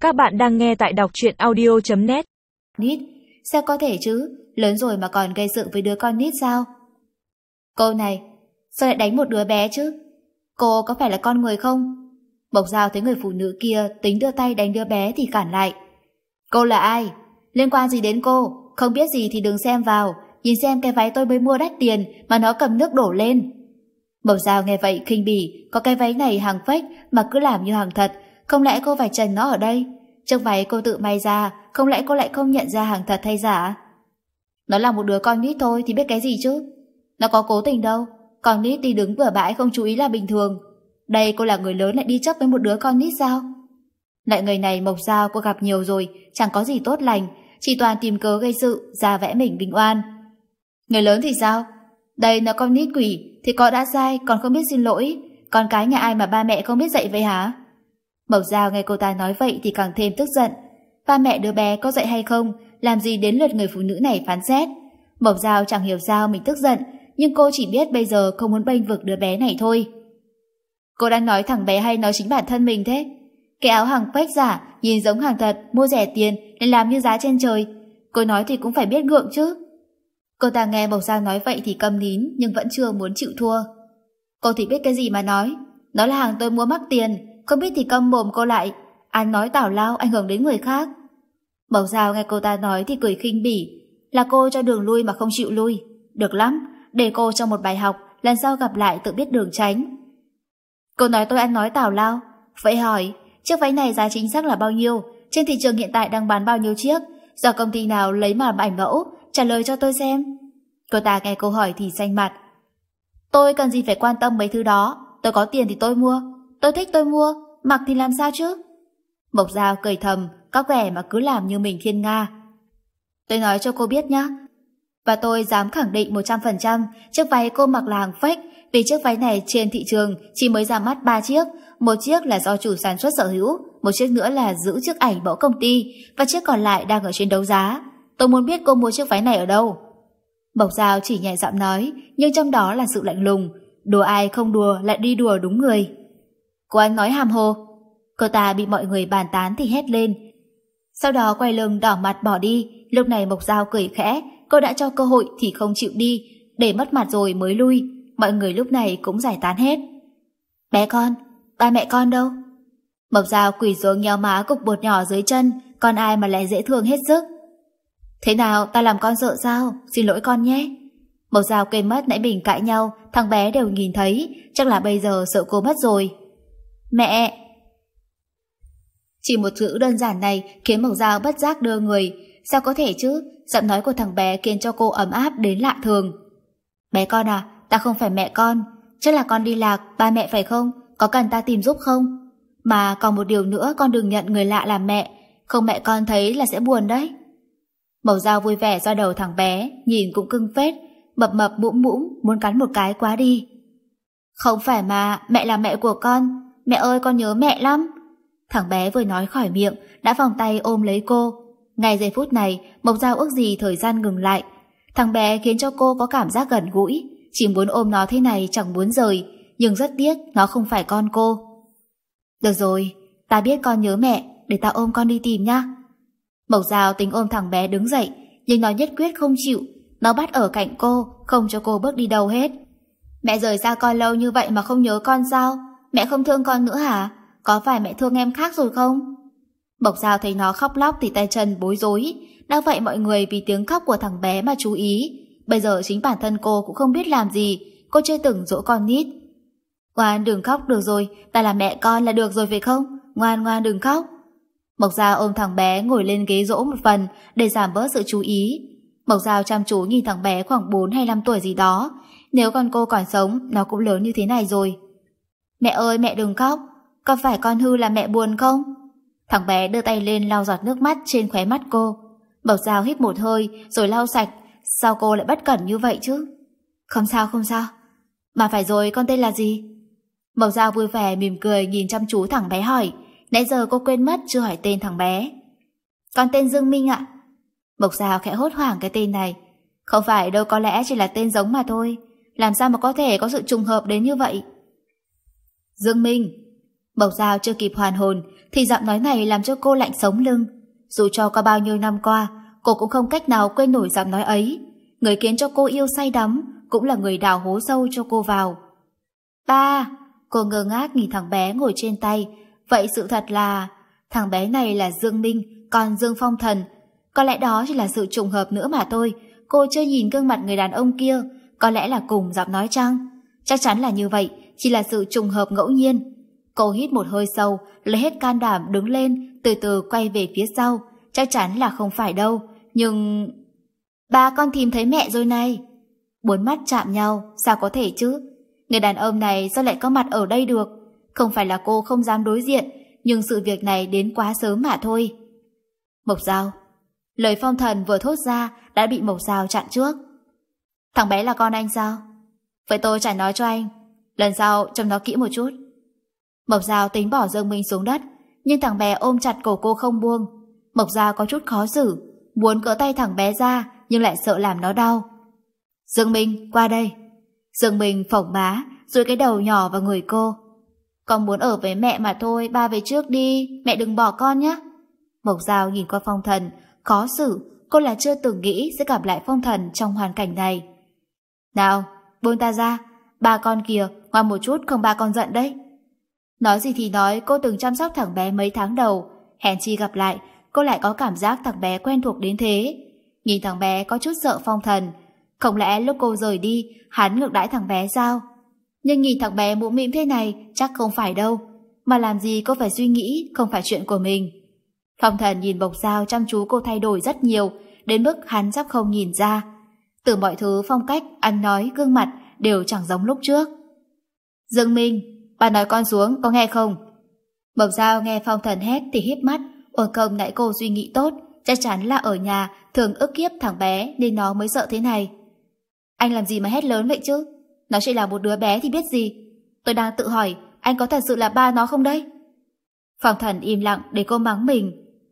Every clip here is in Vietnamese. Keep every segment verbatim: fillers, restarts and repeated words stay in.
Các bạn đang nghe tại đọc truyện audio chấm net. Nít, sao có thể chứ? Lớn rồi mà còn gây sự với đứa con nít sao? Cô này, sao lại đánh một đứa bé chứ? Cô có phải là con người không? Mộc Giao thấy người phụ nữ kia tính đưa tay đánh đứa bé thì cản lại. Cô là ai? Liên quan gì đến cô? Không biết gì thì đừng xem vào. Nhìn xem cái váy tôi mới mua đắt tiền mà nó cầm nước đổ lên. Mộc Giao nghe vậy khinh bỉ. Có cái váy này hàng fake mà cứ làm như hàng thật. Không lẽ cô phải trần nó ở đây? Chiếc váy cô tự may ra, không lẽ cô lại không nhận ra hàng thật hay giả? Nó là một đứa con nít thôi thì biết cái gì chứ? Nó có cố tình đâu. Con nít đi đứng bừa bãi không chú ý là bình thường. Đây cô là người lớn lại đi chấp với một đứa con nít sao? Lại người này Mộc Giao cô gặp nhiều rồi, chẳng có gì tốt lành, chỉ toàn tìm cớ gây sự, ra vẽ mình bình oan. Người lớn thì sao? Đây là con nít quỷ thì có đã sai còn không biết xin lỗi. Con cái nhà ai mà ba mẹ không biết dạy vậy hả? Mộc Giao nghe cô ta nói vậy thì càng thêm tức giận. Ba mẹ đứa bé có dạy hay không, làm gì đến lượt người phụ nữ này phán xét. Mộc Giao chẳng hiểu sao mình tức giận, nhưng cô chỉ biết bây giờ không muốn bênh vực đứa bé này thôi. Cô đang nói thằng bé hay nói chính bản thân mình thế? Cái áo hàng fake giả, nhìn giống hàng thật, mua rẻ tiền nên làm như giá trên trời. Cô nói thì cũng phải biết ngượng chứ. Cô ta nghe Mộc Giao nói vậy thì câm nín, nhưng vẫn chưa muốn chịu thua. Cô thì biết cái gì mà nói. Nó là hàng tôi mua mắc tiền, không biết thì câm mồm cô lại. Ăn nói tào lao ảnh hưởng đến người khác. Mộc Giao nghe cô ta nói thì cười khinh bỉ. Là cô cho đường lui mà không chịu lui. Được lắm, để cô cho một bài học, lần sau gặp lại tự biết đường tránh. Cô nói tôi ăn nói tào lao. Vậy hỏi, chiếc váy này giá chính xác là bao nhiêu? Trên thị trường hiện tại đang bán bao nhiêu chiếc? Do công ty nào lấy mà làm ảnh mẫu? Trả lời cho tôi xem. Cô ta nghe câu hỏi thì xanh mặt. Tôi cần gì phải quan tâm mấy thứ đó. Tôi có tiền thì tôi mua. Tôi thích tôi mua, mặc thì làm sao chứ? Mộc Giao cười thầm, có vẻ mà cứ làm như mình thiên nga. Tôi nói cho cô biết nhá. Và tôi dám khẳng định một trăm phần trăm chiếc váy cô mặc là hàng fake. Vì chiếc váy này trên thị trường chỉ mới ra mắt ba chiếc. Một chiếc là do chủ sản xuất sở hữu, một chiếc nữa là giữ chiếc ảnh mẫu công ty, và chiếc còn lại đang ở trên đấu giá. Tôi muốn biết cô mua chiếc váy này ở đâu. Mộc Giao chỉ nhẹ giọng nói, nhưng trong đó là sự lạnh lùng. Đùa ai không đùa lại đi đùa đúng người. Cô anh nói hàm hồ. Cô ta bị mọi người bàn tán thì hét lên. Sau đó quay lưng đỏ mặt bỏ đi. Lúc này Mộc Giao cười khẽ. Cô đã cho cơ hội thì không chịu đi, để mất mặt rồi mới lui. Mọi người lúc này cũng giải tán hết. Bé con, ba mẹ con đâu? Mộc Giao quỳ xuống nhéo má cục bột nhỏ dưới chân. Con ai mà lại dễ thương hết sức. Thế nào, ta làm con sợ sao? Xin lỗi con nhé. Mộc Giao quên mất nãy mình cãi nhau, thằng bé đều nhìn thấy. Chắc là bây giờ sợ cô mất rồi. Mẹ! Chỉ một chữ đơn giản này khiến Mộc Giao bất giác đưa người. Sao có thể chứ? Giọng nói của thằng bé khiến cho cô ấm áp đến lạ thường. Bé con à, ta không phải mẹ con. Chắc là con đi lạc, ba mẹ phải không? Có cần ta tìm giúp không? Mà còn một điều nữa, con đừng nhận người lạ làm mẹ. Không mẹ con thấy là sẽ buồn đấy. Mộc Giao vui vẻ do đầu thằng bé, nhìn cũng cưng phết. Mập mập mũm mũm, muốn cắn một cái quá đi. Không phải mà, mẹ là mẹ của con. Mẹ ơi, con nhớ mẹ lắm. Thằng bé vừa nói khỏi miệng đã vòng tay ôm lấy cô. Ngay giây phút này Mộc Giao ước gì thời gian ngừng lại. Thằng bé khiến cho cô có cảm giác gần gũi, chỉ muốn ôm nó thế này chẳng muốn rời. Nhưng rất tiếc nó không phải con cô. Được rồi, ta biết con nhớ mẹ, để ta ôm con đi tìm nhá. Mộc Giao tính ôm thằng bé đứng dậy, nhưng nó nhất quyết không chịu. Nó bắt ở cạnh cô, không cho cô bước đi đâu hết. Mẹ rời xa con lâu như vậy mà không nhớ con sao? Mẹ không thương con nữa hả? Có phải mẹ thương em khác rồi không? Mộc Giao thấy nó khóc lóc thì tay chân bối rối. Đã vậy mọi người vì tiếng khóc của thằng bé mà chú ý. Bây giờ chính bản thân cô cũng không biết làm gì. Cô chưa từng dỗ con nít. Ngoan đừng khóc, được rồi. Ta là mẹ con là được rồi phải không? Ngoan ngoan đừng khóc. Mộc Giao ôm thằng bé ngồi lên ghế dỗ một phần để giảm bớt sự chú ý. Mộc Giao chăm chú nhìn thằng bé khoảng bốn hay năm tuổi gì đó. Nếu con cô còn sống, nó cũng lớn như thế này rồi. Mẹ ơi, mẹ đừng khóc. Có phải con hư là mẹ buồn không? Thằng bé đưa tay lên lau giọt nước mắt trên khóe mắt cô. Mộc Giao hít một hơi rồi lau sạch. Sao cô lại bất cẩn như vậy chứ? Không sao không sao. Mà phải rồi, con tên là gì? Mộc Giao vui vẻ mỉm cười nhìn chăm chú thằng bé hỏi. Nãy giờ cô quên mất chưa hỏi tên thằng bé. Con tên Dương Minh ạ. Mộc Giao khẽ hốt hoảng cái tên này. Không phải đâu, có lẽ chỉ là tên giống mà thôi. Làm sao mà có thể có sự trùng hợp đến như vậy? Dương Minh. Mộc Dao chưa kịp hoàn hồn thì giọng nói này làm cho cô lạnh sống lưng. Dù cho có bao nhiêu năm qua, cô cũng không cách nào quên nổi giọng nói ấy. Người khiến cho cô yêu say đắm cũng là người đào hố sâu cho cô vào. Ba! Cô ngơ ngác nhìn thằng bé ngồi trên tay. Vậy sự thật là thằng bé này là Dương Minh, còn Dương Phong Thần. Có lẽ đó chỉ là sự trùng hợp nữa mà thôi. Cô chưa nhìn gương mặt người đàn ông kia, có lẽ là cùng giọng nói chăng? Chắc chắn là như vậy, chỉ là sự trùng hợp ngẫu nhiên. Cô hít một hơi sâu, lấy hết can đảm đứng lên, từ từ quay về phía sau. Chắc chắn là không phải đâu, nhưng... Ba, con tìm thấy mẹ rồi này. Bốn mắt chạm nhau, sao có thể chứ? Người đàn ông này sao lại có mặt ở đây được? Không phải là cô không dám đối diện, nhưng sự việc này đến quá sớm mà thôi. Mộc Dao. Lời Phong Thần vừa thốt ra đã bị Mộc Dao chặn trước. Thằng bé là con anh sao? Vậy tôi chẳng nói cho anh. Lần sau trông nó kỹ một chút. Mộc Dao tính bỏ Dương Minh xuống đất, nhưng thằng bé ôm chặt cổ cô không buông. Mộc Dao có chút khó xử, muốn cỡ tay thằng bé ra nhưng lại sợ làm nó đau. Dương Minh, qua đây. Dương Minh phỏng má, rồi cái đầu nhỏ vào người cô. Con muốn ở với mẹ mà thôi, ba về trước đi, mẹ đừng bỏ con nhé. Mộc Dao nhìn qua Phong Thần, khó xử, cô là chưa từng nghĩ sẽ gặp lại Phong Thần trong hoàn cảnh này. Nào, buông ta ra, ba con kìa, ngoan một chút không ba con giận đấy. Nói gì thì nói, cô từng chăm sóc thằng bé mấy tháng đầu, hèn chi gặp lại, cô lại có cảm giác thằng bé quen thuộc đến thế. Nhìn thằng bé có chút sợ Phong Thần, không lẽ lúc cô rời đi, hắn ngược đãi thằng bé sao? Nhưng nhìn thằng bé mũm mĩm thế này, chắc không phải đâu. Mà làm gì cô phải suy nghĩ, không phải chuyện của mình. Phong Thần nhìn Mộc Dao chăm chú cô thay đổi rất nhiều, đến mức hắn sắp không nhìn ra. Từ mọi thứ, phong cách, ăn nói, gương mặt đều chẳng giống lúc trước. Dương Minh, bà nói con xuống, có nghe không? Mộc Dao nghe Phong Thần hét thì híp mắt, ôi công nãy cô suy nghĩ tốt, chắc chắn là ở nhà thường ức hiếp thằng bé nên nó mới sợ thế này. Anh làm gì mà hét lớn vậy chứ? Nó chỉ là một đứa bé thì biết gì. Tôi đang tự hỏi, anh có thật sự là ba nó không đấy? Phong Thần im lặng để cô mắng mình.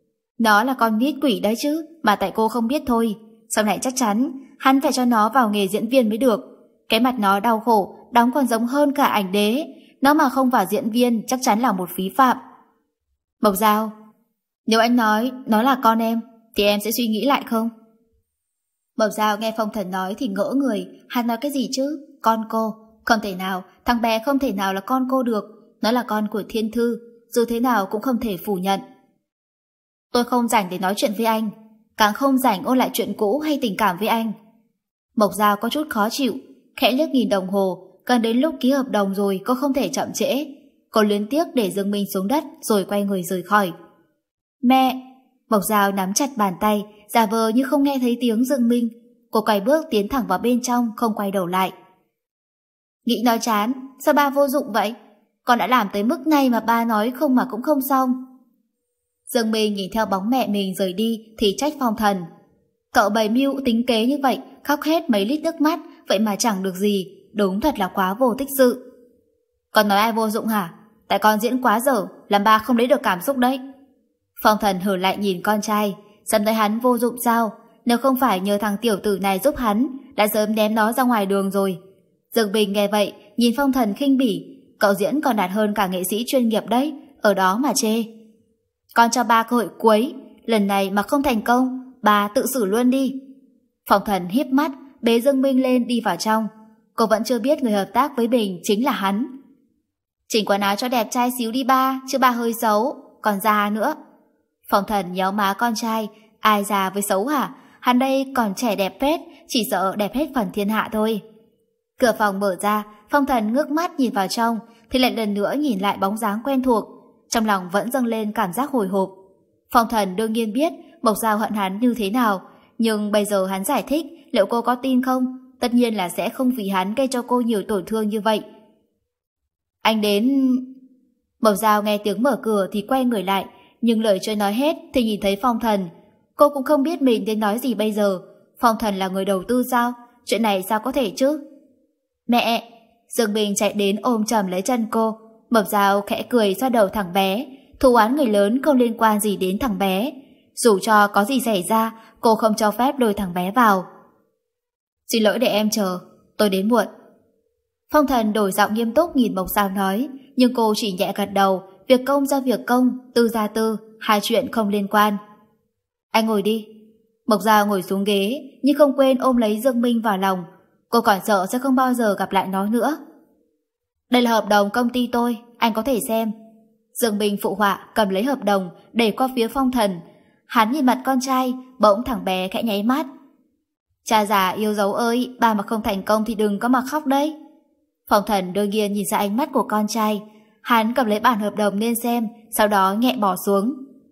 Nó là con nít quỷ đấy chứ, mà tại cô không biết thôi. Sau này chắc chắn hắn phải cho nó vào nghề diễn viên mới được. Cái mặt nó đau khổ, đóng còn giống hơn cả ảnh đế. Nó mà không vào diễn viên chắc chắn là một phí phạm. Mộc Dao, nếu anh nói nó là con em thì em sẽ suy nghĩ lại không? Mộc Dao nghe Phong Thần nói thì ngỡ người. Hắn nói cái gì chứ? Con cô? Không thể nào, thằng bé không thể nào là con cô được. Nó là con của Thiên Thư, dù thế nào cũng không thể phủ nhận. Tôi không rảnh để nói chuyện với anh, càng không rảnh ôn lại chuyện cũ hay tình cảm với anh. Mộc Dao có chút khó chịu, khẽ liếc nhìn đồng hồ, gần đến lúc ký hợp đồng rồi, cô không thể chậm trễ. Cô luyến tiếc để Dương Minh xuống đất rồi quay người rời khỏi. Mẹ! Mộc Dao nắm chặt bàn tay, giả vờ như không nghe thấy tiếng Dương Minh. Cô quay bước tiến thẳng vào bên trong, không quay đầu lại. Nghĩ nói chán, sao ba vô dụng vậy? Con đã làm tới mức này mà ba nói không mà cũng không xong. Dương Minh nhìn theo bóng mẹ mình rời đi thì trách Phong Thần. Cậu bày mưu tính kế như vậy, khóc hết mấy lít nước mắt, vậy mà chẳng được gì, đúng thật là quá vô tích sự. Con nói ai vô dụng hả? Tại con diễn quá dở, làm ba không lấy được cảm xúc đấy. Phong Thần hử lại nhìn con trai, dám thấy hắn vô dụng sao? Nếu không phải nhờ thằng tiểu tử này giúp hắn, đã sớm ném nó ra ngoài đường rồi. Dương Bình nghe vậy, nhìn Phong Thần khinh bỉ, cậu diễn còn đạt hơn cả nghệ sĩ chuyên nghiệp đấy, ở đó mà chê. Con cho ba cơ hội cuối, lần này mà không thành công, ba tự xử luôn đi. Phong Thần híp mắt, bế Dương Minh lên đi vào trong. Cô vẫn chưa biết người hợp tác với Bình chính là hắn. Chỉnh quần áo cho đẹp trai xíu đi ba, chứ ba hơi xấu, còn già nữa. Phong Thần nhéo má con trai, ai già với xấu hả? Hắn đây còn trẻ đẹp phết, chỉ sợ đẹp hết phần thiên hạ thôi. Cửa phòng mở ra, Phong Thần ngước mắt nhìn vào trong, thì lại lần nữa nhìn lại bóng dáng quen thuộc. Trong lòng vẫn dâng lên cảm giác hồi hộp. Phong Thần đương nhiên biết Mộc Dao hận hắn như thế nào, nhưng bây giờ hắn giải thích, liệu cô có tin không? Tất nhiên là sẽ không vì hắn gây cho cô nhiều tổn thương như vậy. Anh đến... Mộc Dao nghe tiếng mở cửa thì quay người lại, nhưng lời chưa nói hết thì nhìn thấy Phong Thần. Cô cũng không biết mình nên nói gì bây giờ. Phong Thần là người đầu tư sao? Chuyện này sao có thể chứ? Mẹ! Dương Bình chạy đến ôm chầm lấy chân cô. Mộc Dao khẽ cười xoa đầu thằng bé. Thù oán người lớn không liên quan gì đến thằng bé. Dù cho có gì xảy ra, cô không cho phép lôi thằng bé vào. Xin lỗi để em chờ, tôi đến muộn. Phong Thần đổi giọng nghiêm túc nhìn Mộc Dao nói, nhưng cô chỉ nhẹ gật đầu, việc công ra việc công, tư ra tư, hai chuyện không liên quan. Anh ngồi đi. Mộc Giao ngồi xuống ghế, nhưng không quên ôm lấy Dương Minh vào lòng. Cô còn sợ sẽ không bao giờ gặp lại nó nữa. Đây là hợp đồng công ty tôi, anh có thể xem. Dương Minh phụ họa cầm lấy hợp đồng, đẩy qua phía Phong Thần. Hắn nhìn mặt con trai, bỗng thằng bé khẽ nháy mắt. Cha già yêu dấu ơi, ba mà không thành công thì đừng có mà khóc đấy. Phong Thần đương nhiên nhìn ra ánh mắt của con trai. Hắn cầm lấy bản hợp đồng lên xem, sau đó nhẹ bỏ xuống.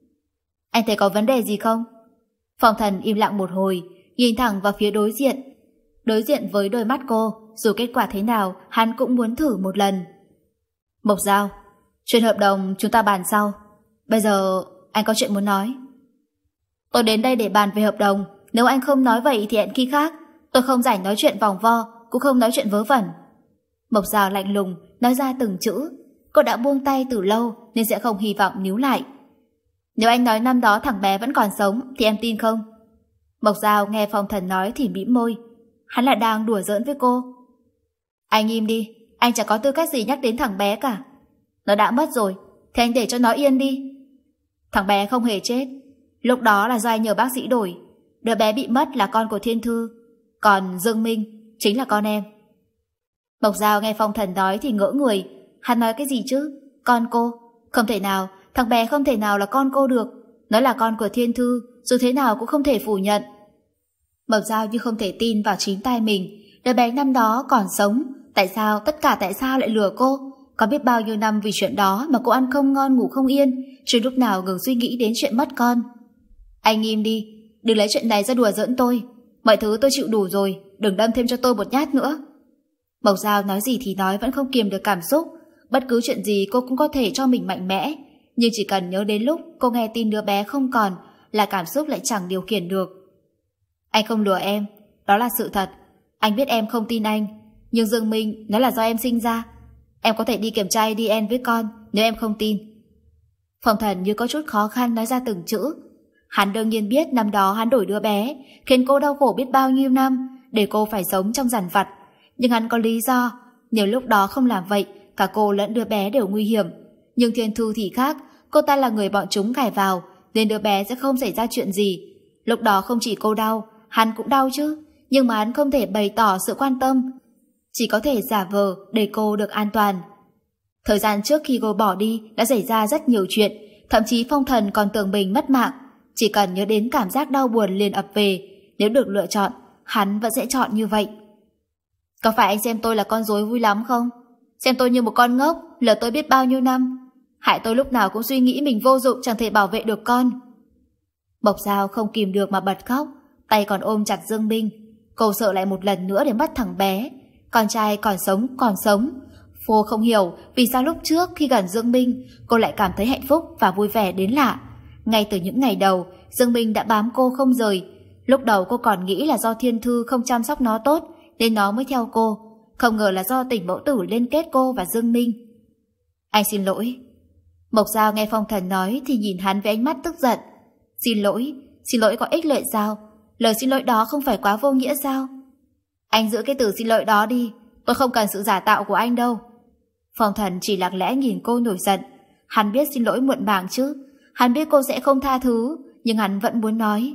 Anh thấy có vấn đề gì không? Phong Thần im lặng một hồi, nhìn thẳng vào phía đối diện. Đối diện với đôi mắt cô, dù kết quả thế nào, hắn cũng muốn thử một lần. Mộc Giao, chuyện hợp đồng chúng ta bàn sau. Bây giờ anh có chuyện muốn nói. Tôi đến đây để bàn về hợp đồng. Nếu anh không nói vậy thì hẹn khi khác. Tôi không rảnh nói chuyện vòng vo, cũng không nói chuyện vớ vẩn. Mộc Giao lạnh lùng nói ra từng chữ. Cô đã buông tay từ lâu nên sẽ không hy vọng níu lại. Nếu anh nói năm đó thằng bé vẫn còn sống thì em tin không? Mộc Giao nghe Phong Thần nói thì mỉm môi. Hắn là đang đùa giỡn với cô. Anh im đi, anh chẳng có tư cách gì nhắc đến thằng bé cả. Nó đã mất rồi, thì anh để cho nó yên đi. Thằng bé không hề chết. Lúc đó là do anh nhờ bác sĩ đổi. Đứa bé bị mất là con của Thiên Thư, còn Dương Minh chính là con em. Mộc Giao nghe Phong Thần nói thì ngỡ người. Hắn nói cái gì chứ? Con cô? Không thể nào, thằng bé không thể nào là con cô được. Nó là con của Thiên Thư, dù thế nào cũng không thể phủ nhận. Mộc Giao như không thể tin vào chính tai mình. Đứa bé năm đó còn sống. Tại sao, tất cả tại sao lại lừa cô? Có biết bao nhiêu năm vì chuyện đó mà cô ăn không ngon ngủ không yên, chứ lúc nào ngừng suy nghĩ đến chuyện mất con. Anh im đi, đừng lấy chuyện này ra đùa giỡn tôi. Mọi thứ tôi chịu đủ rồi, đừng đâm thêm cho tôi một nhát nữa. Mộc Giao nói gì thì nói, vẫn không kiềm được cảm xúc. Bất cứ chuyện gì cô cũng có thể cho mình mạnh mẽ, nhưng chỉ cần nhớ đến lúc cô nghe tin đứa bé không còn là cảm xúc lại chẳng điều khiển được. Anh không lừa em, đó là sự thật. Anh biết em không tin anh, nhưng Dương Minh nói là do em sinh ra. Em có thể đi kiểm tra a đê en với con nếu em không tin. Phong Thần như có chút khó khăn nói ra từng chữ. Hắn đương nhiên biết năm đó hắn đổi đứa bé, khiến cô đau khổ biết bao nhiêu năm, để cô phải sống trong giàn vặt. Nhưng hắn có lý do, nếu lúc đó không làm vậy, cả cô lẫn đứa bé đều nguy hiểm. Nhưng Thiên Thư thì khác, cô ta là người bọn chúng cài vào, nên đứa bé sẽ không xảy ra chuyện gì. Lúc đó không chỉ cô đau, hắn cũng đau chứ, nhưng mà hắn không thể bày tỏ sự quan tâm, chỉ có thể giả vờ để cô được an toàn. Thời gian trước khi cô bỏ đi đã xảy ra rất nhiều chuyện, thậm chí Phong Thần còn tưởng mình mất mạng. Chỉ cần nhớ đến cảm giác đau buồn liền ập về, nếu được lựa chọn, hắn vẫn sẽ chọn như vậy. Có phải anh xem tôi là con rối vui lắm không? Xem tôi như một con ngốc, lừa tôi biết bao nhiêu năm, hại tôi lúc nào cũng suy nghĩ mình vô dụng, chẳng thể bảo vệ được con. Mộc Giao không kìm được mà bật khóc, tay còn ôm chặt Dương Minh. Cô sợ lại một lần nữa để mất thằng bé. Con trai còn sống, còn sống. Cô không hiểu vì sao lúc trước khi gần Dương Minh, cô lại cảm thấy hạnh phúc và vui vẻ đến lạ. Ngay từ những ngày đầu, Dương Minh đã bám cô không rời. Lúc đầu cô còn nghĩ là do Thiên Thư không chăm sóc nó tốt nên nó mới theo cô. Không ngờ là do tình mẫu tử liên kết cô và Dương Minh. Anh xin lỗi. Mộc Giao nghe Phong Thần nói thì nhìn hắn với ánh mắt tức giận. Xin lỗi, xin lỗi có ích lợi sao? Lời xin lỗi đó không phải quá vô nghĩa sao? Anh giữ cái từ xin lỗi đó đi, tôi không cần sự giả tạo của anh đâu. Phong Thần chỉ lặng lẽ nhìn cô nổi giận. Hắn biết xin lỗi muộn màng chứ, hắn biết cô sẽ không tha thứ, nhưng hắn vẫn muốn nói.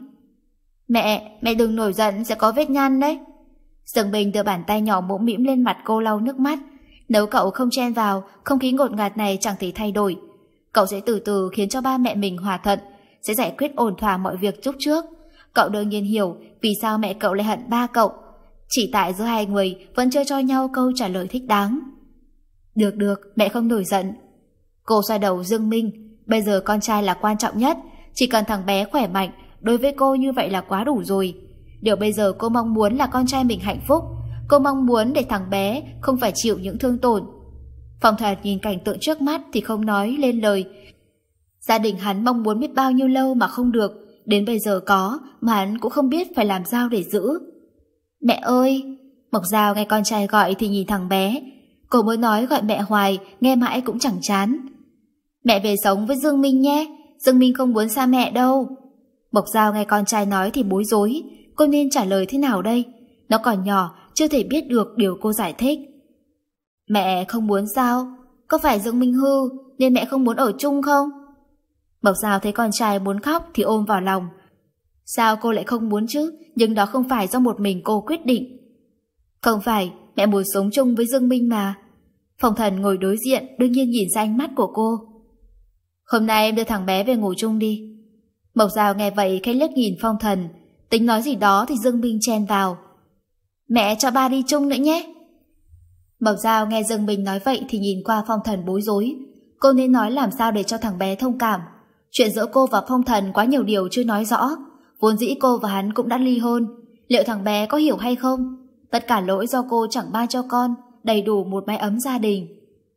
Mẹ, mẹ đừng nổi giận, sẽ có vết nhăn đấy. Dương Bình đưa bàn tay nhỏ mũm mĩm lên mặt cô lau nước mắt. Nếu cậu không chen vào, không khí ngột ngạt này chẳng thể thay đổi. Cậu sẽ từ từ khiến cho ba mẹ mình hòa thuận, sẽ giải quyết ổn thỏa mọi việc lúc trước. Cậu đương nhiên hiểu vì sao mẹ cậu lại hận ba cậu, chỉ tại giữa hai người vẫn chưa cho nhau câu trả lời thích đáng. Được được, mẹ không nổi giận. Cô xoa đầu Dương Minh. Bây giờ con trai là quan trọng nhất, chỉ cần thằng bé khỏe mạnh, đối với cô như vậy là quá đủ rồi. Điều bây giờ cô mong muốn là con trai mình hạnh phúc. Cô mong muốn để thằng bé không phải chịu những thương tổn. Phong Thần nhìn cảnh tượng trước mắt thì không nói lên lời. Gia đình hắn mong muốn biết bao nhiêu lâu mà không được, đến bây giờ có mà hắn cũng không biết phải làm sao để giữ. Mẹ ơi! Mộc Giao nghe con trai gọi thì nhìn thằng bé. Cô mới nói gọi mẹ hoài, nghe mãi cũng chẳng chán. Mẹ về sống với Dương Minh nhé, Dương Minh không muốn xa mẹ đâu. Mộc Giao nghe con trai nói thì bối rối. Cô nên trả lời thế nào đây? Nó còn nhỏ, chưa thể biết được điều cô giải thích. Mẹ không muốn sao? có phải Dương Minh hư nên mẹ không muốn ở chung không? Mộc Giao thấy con trai muốn khóc thì ôm vào lòng. Sao cô lại không muốn chứ? Nhưng đó không phải do một mình cô quyết định. Không phải, mẹ muốn sống chung với Dương Minh mà. Phong Thần ngồi đối diện đương nhiên nhìn ra ánh mắt của cô. Hôm nay em đưa thằng bé về ngủ chung đi. Mộc Giao nghe vậy khẽ liếc nhìn Phong Thần, tính nói gì đó thì Dương Minh chen vào. Mẹ cho ba đi chung nữa nhé. Mộc Giao nghe Dương Minh nói vậy thì nhìn qua Phong Thần bối rối. Cô nên nói làm sao để cho thằng bé thông cảm. Chuyện giữa cô và Phong Thần quá nhiều điều chưa nói rõ. Vốn dĩ cô và hắn cũng đã ly hôn. Liệu thằng bé có hiểu hay không? Tất cả lỗi do cô chẳng ban cho con đầy đủ một mái ấm gia đình.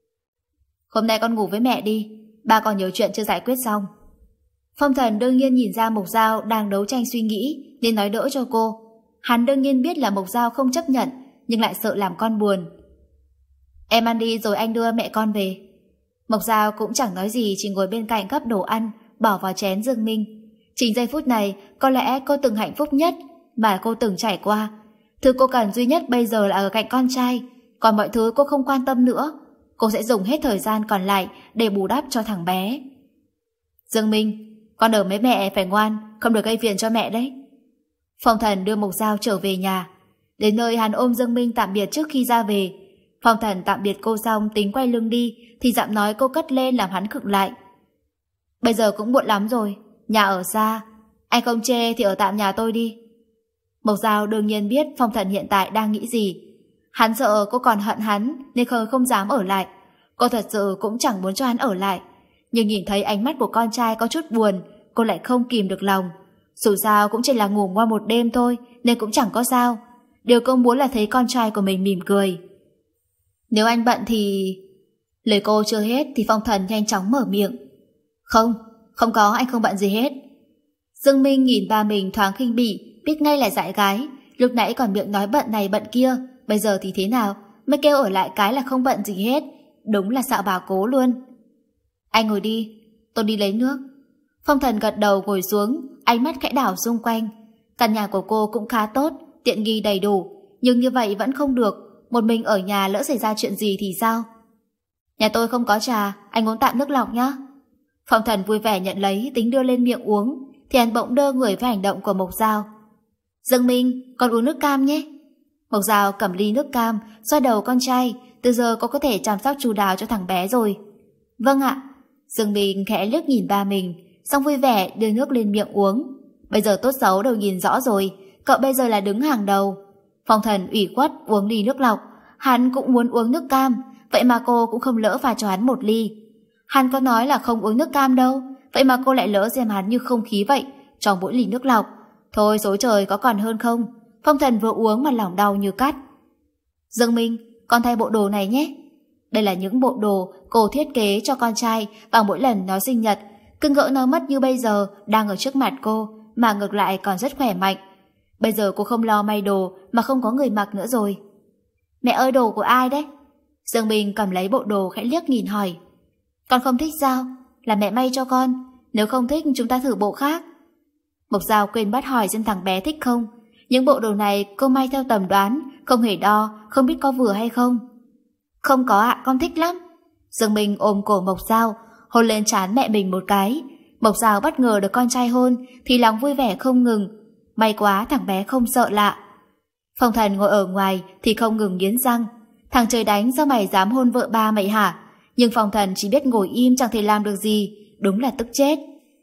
Hôm nay con ngủ với mẹ đi, ba còn nhiều chuyện chưa giải quyết xong. Phong Thần đương nhiên nhìn ra Mộc Giao đang đấu tranh suy nghĩ nên nói đỡ cho cô. Hắn đương nhiên biết là Mộc Giao không chấp nhận nhưng lại sợ làm con buồn. Em ăn đi rồi anh đưa mẹ con về. Mộc Giao cũng chẳng nói gì, chỉ ngồi bên cạnh gắp đồ ăn bỏ vào chén Dương Minh. Chính giây phút này có lẽ cô từng hạnh phúc nhất mà cô từng trải qua. Thứ cô cần duy nhất bây giờ là ở cạnh con trai, còn mọi thứ cô không quan tâm nữa. Cô sẽ dùng hết thời gian còn lại để bù đắp cho thằng bé. Dương Minh, con ở với mẹ phải ngoan, không được gây phiền cho mẹ đấy. Phong Thần đưa Mộc Giao trở về nhà. Đến nơi hắn ôm Dương Minh tạm biệt trước khi ra về. Phong Thần tạm biệt cô xong tính quay lưng đi thì giọng nói cô cất lên làm hắn khựng lại. Bây giờ cũng muộn lắm rồi, nhà ở xa, anh không chê thì ở tạm nhà tôi đi. Mộc Giao đương nhiên biết Phong Thần hiện tại đang nghĩ gì. Hắn sợ cô còn hận hắn nên không, không dám ở lại. Cô thật sự cũng chẳng muốn cho hắn ở lại. Nhưng nhìn thấy ánh mắt của con trai có chút buồn, cô lại không kìm được lòng. Dù sao cũng chỉ là ngủ ngon một đêm thôi nên cũng chẳng có sao. Điều cô muốn là thấy con trai của mình mỉm cười. Nếu anh bận thì... Lời cô chưa hết thì Phong Thần nhanh chóng mở miệng. Không, không có, anh không bận gì hết. Dương Minh nhìn ba mình thoáng khinh bỉ, biết ngay là dại gái. Lúc nãy còn miệng nói bận này bận kia, bây giờ thì thế nào? Mới kêu ở lại cái là không bận gì hết. Đúng là xạo bà cố luôn. Anh ngồi đi, tôi đi lấy nước. Phong Thần gật đầu ngồi xuống, ánh mắt khẽ đảo xung quanh. Căn nhà của cô cũng khá tốt, tiện nghi đầy đủ, nhưng như vậy vẫn không được. Một mình ở nhà lỡ xảy ra chuyện gì thì sao? Nhà tôi không có trà, anh uống tạm nước lọc nhá. Phong Thần vui vẻ nhận lấy, tính đưa lên miệng uống thì anh bỗng đơ người với hành động của Mộc Giao. Dương Minh, con uống nước cam nhé. Mộc Giao cầm ly nước cam, xoa đầu con trai. Từ giờ cô có thể chăm sóc chu đáo cho thằng bé rồi. Vâng ạ. Dương Minh khẽ liếc nhìn ba mình, xong vui vẻ đưa nước lên miệng uống. Bây giờ tốt xấu đều nhìn rõ rồi, cậu bây giờ là đứng hàng đầu. Phong Thần ủy khuất uống ly nước lọc. Hắn cũng muốn uống nước cam, vậy mà cô cũng không lỡ pha cho hắn một ly. Hắn có nói là không uống nước cam đâu, vậy mà cô lại lỡ xem hắn như không khí vậy trong mỗi ly nước lọc. Thôi số trời có còn hơn không. Phong Thần vừa uống mà lòng đau như cắt. Dương Minh, con thay bộ đồ này nhé. Đây là những bộ đồ cô thiết kế cho con trai vào mỗi lần nó sinh nhật. Cứ ngỡ nó mất như bây giờ đang ở trước mặt cô, mà ngược lại còn rất khỏe mạnh. Bây giờ cô không lo may đồ mà không có người mặc nữa rồi. Mẹ ơi, đồ của ai đấy? Dương Minh cầm lấy bộ đồ khẽ liếc nhìn hỏi. Con không thích sao? Là mẹ may cho con. Nếu không thích chúng ta thử bộ khác. Mộc Giao quên bắt hỏi xem thằng bé thích không. Những bộ đồ này cô may theo tầm đoán, không hề đo, không biết có vừa hay không. Không có ạ, con thích lắm. Dương Minh ôm cổ Mộc Giao, hôn lên trán mẹ mình một cái. Mộc Giao bất ngờ được con trai hôn thì lòng vui vẻ không ngừng. May quá thằng bé không sợ lạ. Phong Thần ngồi ở ngoài thì không ngừng nghiến răng. Thằng trời đánh, sao mày dám hôn vợ ba mày hả? Nhưng Phong Thần chỉ biết ngồi im chẳng thể làm được gì. Đúng là tức chết.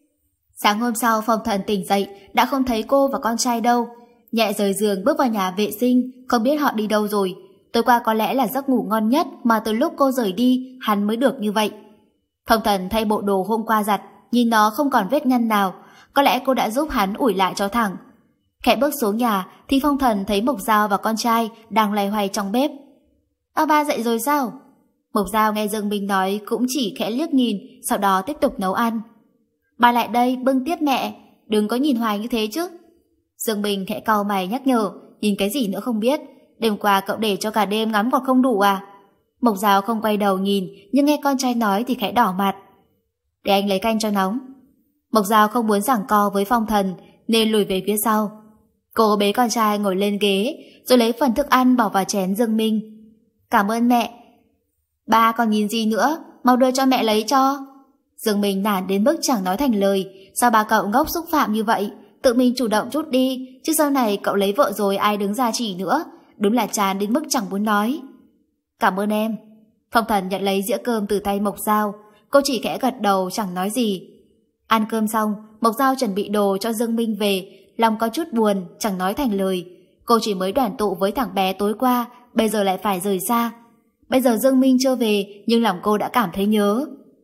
Sáng hôm sau Phong Thần tỉnh dậy đã không thấy cô và con trai đâu. Nhẹ rời giường bước vào nhà vệ sinh, không biết họ đi đâu rồi. Tối qua có lẽ là giấc ngủ ngon nhất mà từ lúc cô rời đi hắn mới được như vậy. Phong Thần thay bộ đồ hôm qua giặt, nhìn nó không còn vết nhăn nào. Có lẽ cô đã giúp hắn ủi lại cho thẳng. Khẽ bước xuống nhà thì Phong Thần thấy Mộc Giao và con trai đang loay hoay trong bếp. À, ba dậy rồi sao? Mộc Giao nghe Dương Minh nói cũng chỉ khẽ liếc nhìn, sau đó tiếp tục nấu ăn. Ba lại đây bưng tiếp mẹ, đừng có nhìn hoài như thế chứ. Dương Minh khẽ cau mày nhắc nhở, nhìn cái gì nữa không biết. Đêm qua cậu để cho cả đêm ngắm còn không đủ à? Mộc Giao không quay đầu nhìn, nhưng nghe con trai nói thì khẽ đỏ mặt. Để anh lấy canh cho nóng. Mộc Giao không muốn giằng co với Phong Thần nên lùi về phía sau. Cô bế con trai ngồi lên ghế rồi lấy phần thức ăn bỏ vào chén Dương Minh. Cảm ơn mẹ. Ba còn nhìn gì nữa, mau đưa cho mẹ lấy cho. Dương Minh nản đến mức chẳng nói thành lời. Sao ba cậu ngốc xúc phạm như vậy? Tự mình chủ động chút đi, chứ sau này cậu lấy vợ rồi ai đứng ra chỉ nữa. Đúng là chán đến mức chẳng muốn nói. Cảm ơn em. Phong Thần nhận lấy dĩa cơm từ tay Mộc Giao. Cô chỉ khẽ gật đầu chẳng nói gì. Ăn cơm xong, Mộc Giao chuẩn bị đồ cho Dương Minh về. Lòng có chút buồn, chẳng nói thành lời. Cô chỉ mới đoàn tụ với thằng bé tối qua, bây giờ lại phải rời xa. Bây giờ Dương Minh chưa về, nhưng lòng cô đã cảm thấy nhớ.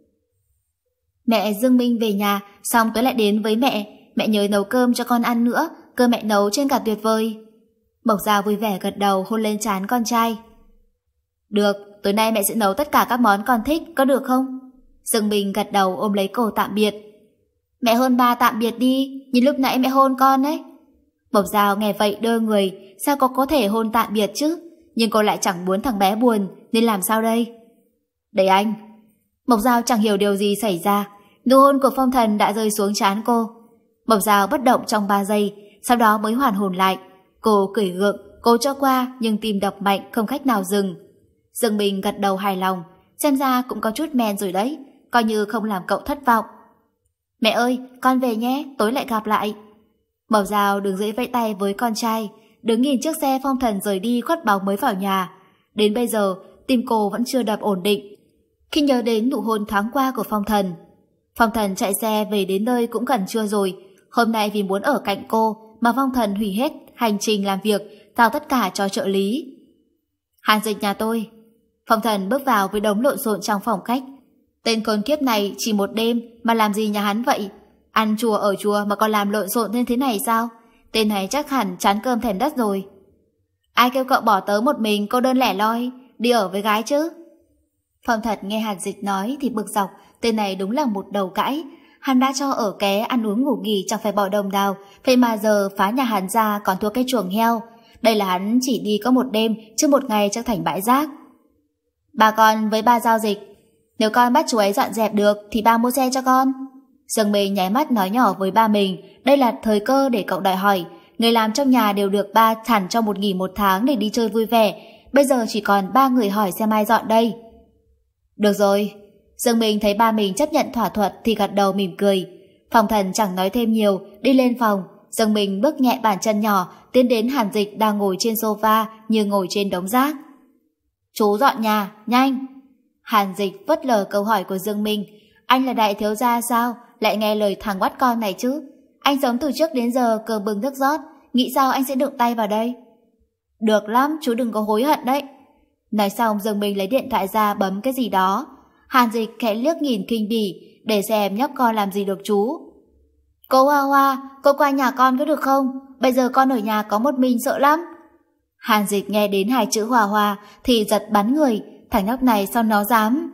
Mẹ, Dương Minh về nhà, xong tôi lại đến với mẹ. Mẹ nhớ nấu cơm cho con ăn nữa, cơm mẹ nấu trên cả tuyệt vời. Mộc Giao vui vẻ gật đầu hôn lên trán con trai. Được, tối nay mẹ sẽ nấu tất cả các món con thích, có được không? Dương Minh gật đầu ôm lấy cô tạm biệt. Mẹ hôn ba tạm biệt đi, như lúc nãy mẹ hôn con ấy. Mộc Giao nghe vậy đơ người, sao cô có thể hôn tạm biệt chứ? Nhưng cô lại chẳng muốn thằng bé buồn, nên làm sao đây? Để anh. Mộc Giao chẳng hiểu điều gì xảy ra, nụ hôn của Phong Thần đã rơi xuống trán cô. Mộc Giao bất động trong ba giây, sau đó mới hoàn hồn lại. Cô cười gượng, cố cho qua nhưng tim đập mạnh không cách nào dừng. Dương Minh gật đầu hài lòng, xem ra cũng có chút men rồi đấy, coi như không làm cậu thất vọng. Mẹ ơi, con về nhé, tối lại gặp lại. Mộc Giao đứng dưới vẫy tay với con trai, đứng nhìn chiếc xe Phong Thần rời đi khuất bóng mới vào nhà. Đến bây giờ, tim cô vẫn chưa đập ổn định. Khi nhớ đến nụ hôn thoáng qua của Phong Thần. Phong Thần chạy xe về đến nơi cũng gần trưa rồi. Hôm nay vì muốn ở cạnh cô mà Phong Thần hủy hết hành trình làm việc, giao tất cả cho trợ lý. Hàn Dịch nhà tôi. Phong Thần bước vào với đống lộn xộn trong phòng khách. Tên con kiếp này chỉ một đêm mà làm gì nhà hắn vậy? Ăn chùa ở chùa mà còn làm lộn xộn như thế này sao? Tên này chắc hẳn chán cơm thèm đất rồi. Ai kêu cậu bỏ tớ một mình cô đơn lẻ loi đi ở với gái chứ? Phong Thật nghe Hàn Dịch nói thì bực dọc. Tên này đúng là một đầu cãi. Hắn đã cho ở ké ăn uống ngủ nghỉ chẳng phải bỏ đồng nào, vậy mà giờ phá nhà hắn ra còn thua cái chuồng heo. Đây là hắn chỉ đi có một đêm, chứ một ngày chắc thành bãi rác. Bà con với ba giao dịch, nếu con bắt chú ấy dọn dẹp được thì ba mua xe cho con. Dương Minh nháy mắt nói nhỏ với ba mình, đây là thời cơ để cậu đòi hỏi. Người làm trong nhà đều được ba thẳng cho một nghỉ một tháng để đi chơi vui vẻ. Bây giờ chỉ còn ba người hỏi xem ai dọn đây. Được rồi. Dương Minh thấy ba mình chấp nhận thỏa thuận thì gật đầu mỉm cười. Phong Thần chẳng nói thêm nhiều, đi lên phòng. Dương Minh bước nhẹ bàn chân nhỏ tiến đến Hàn Dịch đang ngồi trên sofa như ngồi trên đống rác. Chú dọn nhà, nhanh. Hàn Dịch phớt lờ câu hỏi của Dương Minh. Anh là đại thiếu gia sao, lại nghe lời thằng oắt con này chứ? Anh sống từ trước đến giờ cơm bưng nước rót, nghĩ sao anh sẽ đụng tay vào đây? Được lắm, chú đừng có hối hận đấy. Nói xong Dương Minh lấy điện thoại ra bấm cái gì đó. Hàn Dịch khẽ liếc nhìn kinh bỉ để xem nhóc con làm gì được chú. Cô Hoa Hoa, cô qua nhà con có được không? Bây giờ con ở nhà có một mình sợ lắm. Hàn Dịch nghe đến hai chữ Hoa Hoa thì giật bắn người. Thằng nhóc này sao nó dám?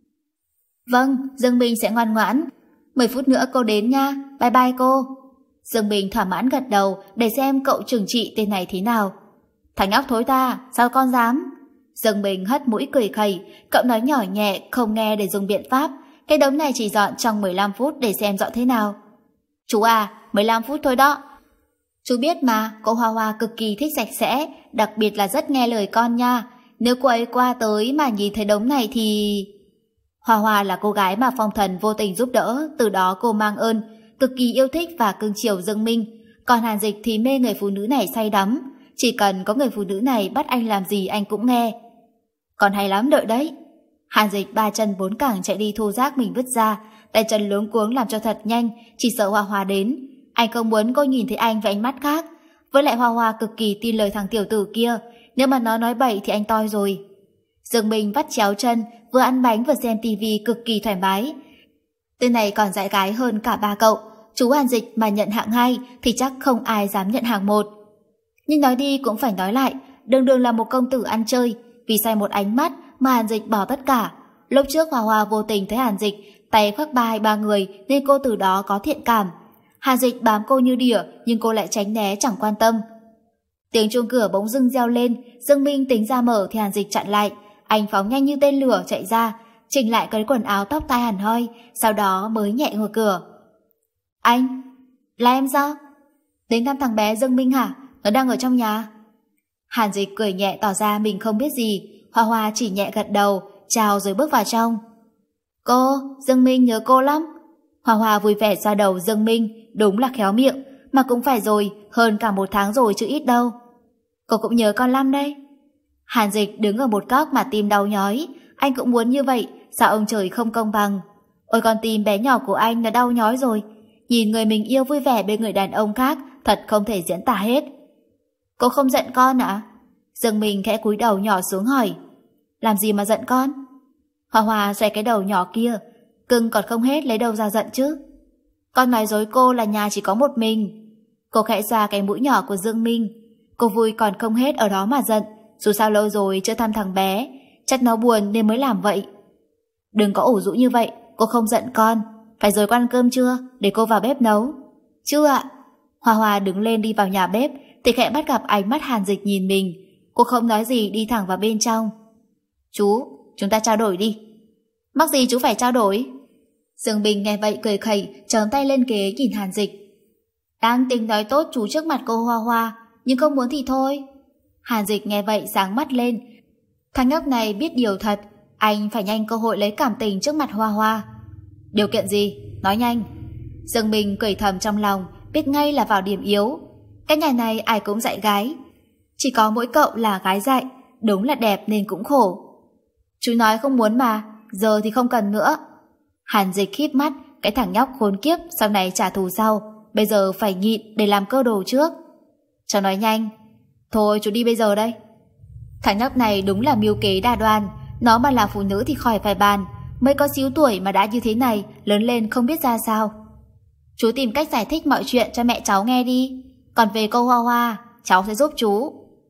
Vâng, Dương Minh sẽ ngoan ngoãn. Mười phút nữa cô đến nha, bye bye cô. Dương Minh thỏa mãn gật đầu để xem cậu trừng trị tên này thế nào. Thằng nhóc thối ta, sao con dám? Dương Minh hất mũi cười khẩy, cậu nói nhỏ nhẹ không nghe để dùng biện pháp. Cái đống này chỉ dọn trong mười lăm phút để xem dọn thế nào. Chú à, mười lăm phút thôi đó. Chú biết mà, cô Hoa Hoa cực kỳ thích sạch sẽ, đặc biệt là rất nghe lời con nha. Nếu cô ấy qua tới mà nhìn thấy đống này thì... Hoa Hoa là cô gái mà Phong Thần vô tình giúp đỡ, từ đó cô mang ơn, cực kỳ yêu thích và cưng chiều Dương Minh. Còn Hàn Dịch thì mê người phụ nữ này say đắm, chỉ cần có người phụ nữ này bắt anh làm gì anh cũng nghe. Còn hay lắm, đợi đấy. Hàn Dịch ba chân bốn cẳng chạy đi thu rác mình vứt ra, tay chân luống cuống làm cho thật nhanh, chỉ sợ Hoa Hoa đến. Anh không muốn cô nhìn thấy anh với ánh mắt khác. Với lại Hoa Hoa cực kỳ tin lời thằng tiểu tử kia, nếu mà nó nói bậy thì anh toi rồi. Dương Minh vắt chéo chân, vừa ăn bánh vừa xem tivi cực kỳ thoải mái. Tên này còn dại gái hơn cả ba cậu. Chú Hàn Dịch mà nhận hạng hai thì chắc không ai dám nhận hạng một. Nhưng nói đi cũng phải nói lại, đường đường là một công tử ăn chơi, vì sai một ánh mắt mà Hàn Dịch bỏ tất cả. Lúc trước Hoa Hoa vô tình thấy Hàn Dịch tay khoác ba hay ba người nên cô từ đó có thiện cảm. Hàn Dịch bám cô như đỉa nhưng cô lại tránh né chẳng quan tâm. Tiếng chuông cửa bỗng dưng reo lên, Dương Minh tính ra mở thì Hàn Dịch chặn lại. Anh phóng nhanh như tên lửa chạy ra, chỉnh lại cái quần áo tóc tai hẳn hoi, sau đó mới nhẹ ngồi cửa. Anh, là em sao? Đến thăm thằng bé Dương Minh hả? Nó đang ở trong nhà. Hàn Dịch cười nhẹ tỏ ra mình không biết gì. Hoa Hoa chỉ nhẹ gật đầu, chào rồi bước vào trong. Cô, Dương Minh nhớ cô lắm. Hoa Hoa vui vẻ xoa đầu Dương Minh, đúng là khéo miệng, mà cũng phải rồi, hơn cả một tháng rồi chứ ít đâu. Cô cũng nhớ con lắm đấy. Hàn Dịch đứng ở một góc mà tim đau nhói, anh cũng muốn như vậy, sao ông trời không công bằng. Ôi con tim bé nhỏ của anh đã đau nhói rồi, nhìn người mình yêu vui vẻ bên người đàn ông khác, thật không thể diễn tả hết. Cô không giận con ạ? À? Dương Minh khẽ cúi đầu nhỏ xuống hỏi. Làm gì mà giận con? Hoa Hoa xoay cái đầu nhỏ kia, cưng còn không hết lấy đâu ra giận chứ. Con nói dối cô là nhà chỉ có một mình. Cô khẽ xoa cái mũi nhỏ của Dương Minh. Cô vui còn không hết ở đó mà giận, dù sao lâu rồi chưa thăm thằng bé, chắc nó buồn nên mới làm vậy. Đừng có ủ rũ như vậy, cô không giận con. Phải rồi con ăn cơm chưa, để cô vào bếp nấu. Chưa ạ. Hoa Hoa đứng lên đi vào nhà bếp thì khẽ bắt gặp ánh mắt Hàn Dịch nhìn mình. Cô không nói gì đi thẳng vào bên trong. Chú, chúng ta trao đổi đi. Mắc gì chú phải trao đổi? Dương Bình nghe vậy cười khẩy, tròn tay lên ghế nhìn Hàn Dịch. Đang tính nói tốt chú trước mặt cô Hoa Hoa, nhưng không muốn thì thôi. Hàn Dịch nghe vậy sáng mắt lên. Thằng nhóc này biết điều thật, anh phải nhanh cơ hội lấy cảm tình trước mặt Hoa Hoa. Điều kiện gì? Nói nhanh. Dương Bình cười thầm trong lòng, biết ngay là vào điểm yếu. Cái nhà này ai cũng dạy gái, chỉ có mỗi cậu là gái dạy, đúng là đẹp nên cũng khổ. Chú nói không muốn mà, giờ thì không cần nữa. Hàn Dịch khíp mắt, cái thằng nhóc khốn kiếp sau này trả thù sau, bây giờ phải nhịn để làm cơ đồ trước. Cháu nói nhanh. Thôi chú đi bây giờ đây. Thằng nhóc này đúng là mưu kế đa đoan, nó mà là phụ nữ thì khỏi phải bàn, mới có xíu tuổi mà đã như thế này, lớn lên không biết ra sao. Chú tìm cách giải thích mọi chuyện cho mẹ cháu nghe đi, còn về cô Hoa Hoa, cháu sẽ giúp chú.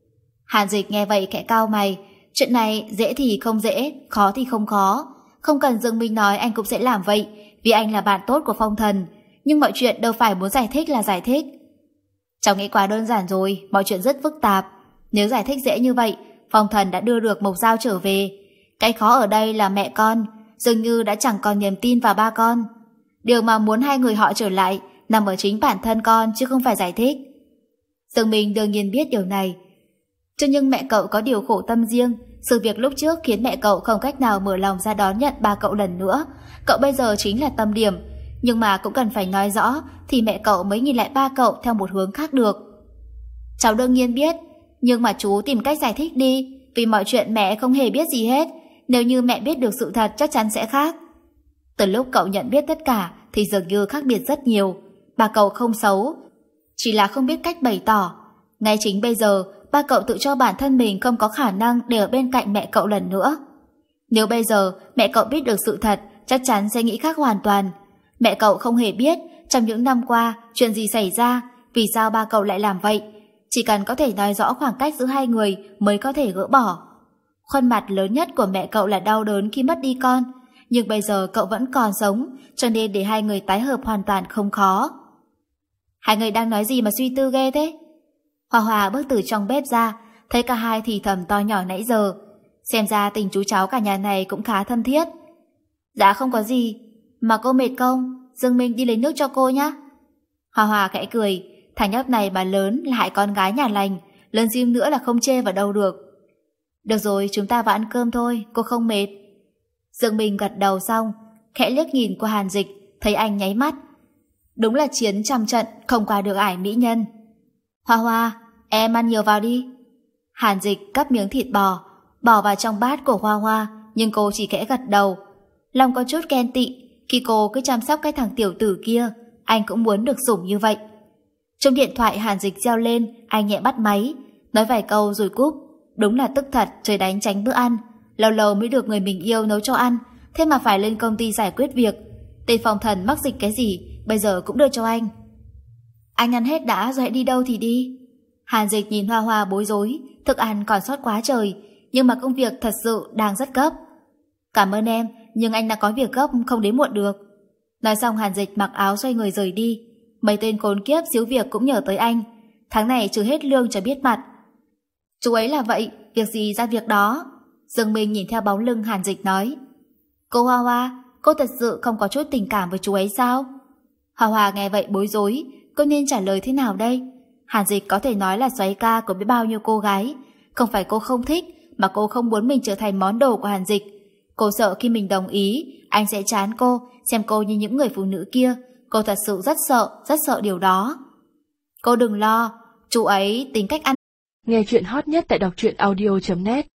Hàn Dịch nghe vậy khẽ cau mày, chuyện này dễ thì không dễ, khó thì không khó. Không cần Dương Minh nói anh cũng sẽ làm vậy, vì anh là bạn tốt của Phong Thần, nhưng mọi chuyện đâu phải muốn giải thích là giải thích. Cháu nghĩ quá đơn giản rồi, mọi chuyện rất phức tạp. Nếu giải thích dễ như vậy, Phong Thần đã đưa được Mộc Giao trở về. Cái khó ở đây là mẹ con dường như đã chẳng còn niềm tin vào ba con. Điều mà muốn hai người họ trở lại nằm ở chính bản thân con chứ không phải giải thích. Dương Minh đương nhiên biết điều này. Chứ nhưng mẹ cậu có điều khổ tâm riêng. Sự việc lúc trước khiến mẹ cậu không cách nào mở lòng ra đón nhận ba cậu lần nữa. Cậu bây giờ chính là tâm điểm, nhưng mà cũng cần phải nói rõ thì mẹ cậu mới nhìn lại ba cậu theo một hướng khác được. Cháu đương nhiên biết, nhưng mà chú tìm cách giải thích đi, vì mọi chuyện mẹ không hề biết gì hết. Nếu như mẹ biết được sự thật chắc chắn sẽ khác. Từ lúc cậu nhận biết tất cả thì dường như khác biệt rất nhiều. Ba cậu không xấu, chỉ là không biết cách bày tỏ. Ngay chính bây giờ ba cậu tự cho bản thân mình không có khả năng để ở bên cạnh mẹ cậu lần nữa. Nếu bây giờ mẹ cậu biết được sự thật, chắc chắn sẽ nghĩ khác hoàn toàn. Mẹ cậu không hề biết trong những năm qua chuyện gì xảy ra, vì sao ba cậu lại làm vậy. Chỉ cần có thể nói rõ khoảng cách giữa hai người mới có thể gỡ bỏ. Khuôn mặt lớn nhất của mẹ cậu là đau đớn khi mất đi con, nhưng bây giờ cậu vẫn còn sống, cho nên để hai người tái hợp hoàn toàn không khó. Hai người đang nói gì mà suy tư ghê thế? Hoa Hoa bước từ trong bếp ra, thấy cả hai thì thầm to nhỏ nãy giờ. Xem ra tình chú cháu cả nhà này cũng khá thân thiết. Dạ không có gì, mà cô mệt không? Dương Minh đi lấy nước cho cô nhé. Hoa Hoa khẽ cười, thằng nhóc này bà lớn là hại con gái nhà lành, lớn dim nữa là không chê vào đâu được. Được rồi, chúng ta vào ăn cơm thôi, cô không mệt. Dương Minh gật đầu xong, khẽ liếc nhìn qua Hàn Dịch, thấy anh nháy mắt. Đúng là chiến trăm trận không qua được ải mỹ nhân. Hoa Hoa, em ăn nhiều vào đi. Hàn Dịch cắp miếng thịt bò, bỏ vào trong bát của Hoa Hoa, nhưng cô chỉ khẽ gật đầu. Lòng có chút ghen tị, khi cô cứ chăm sóc cái thằng tiểu tử kia, anh cũng muốn được sủng như vậy. Trong điện thoại Hàn Dịch reo lên, anh nhẹ bắt máy, nói vài câu rồi cúp. Đúng là tức thật, trời đánh tránh bữa ăn. Lâu lâu mới được người mình yêu nấu cho ăn, thế mà phải lên công ty giải quyết việc. Tên Phong Thần mắc dịch cái gì, bây giờ cũng đưa cho anh. Anh ăn hết đã rồi hãy đi đâu thì đi. Hàn Dịch nhìn Hoa Hoa bối rối, thức ăn còn sót quá trời, nhưng mà công việc thật sự đang rất gấp. Cảm ơn em, nhưng anh đã có việc gấp không đến muộn được. Nói xong Hàn Dịch mặc áo xoay người rời đi. Mấy tên khốn kiếp xíu việc cũng nhờ tới anh. Tháng này trừ hết lương cho biết mặt. Chú ấy là vậy, việc gì ra việc đó. Dương Minh nhìn theo bóng lưng Hàn Dịch nói. Cô Hoa Hoa, cô thật sự không có chút tình cảm với chú ấy sao? Hoa Hoa nghe vậy bối rối, cô nên trả lời thế nào đây? Hàn Dịch có thể nói là xoáy ca của biết bao nhiêu cô gái. Không phải cô không thích, mà cô không muốn mình trở thành món đồ của Hàn Dịch. Cô sợ khi mình đồng ý, anh sẽ chán cô, xem cô như những người phụ nữ kia. Cô thật sự rất sợ, rất sợ điều đó. Cô đừng lo, chú ấy tính cách ăn. Nghe chuyện hot nhất tại đọc truyện audio chấm net.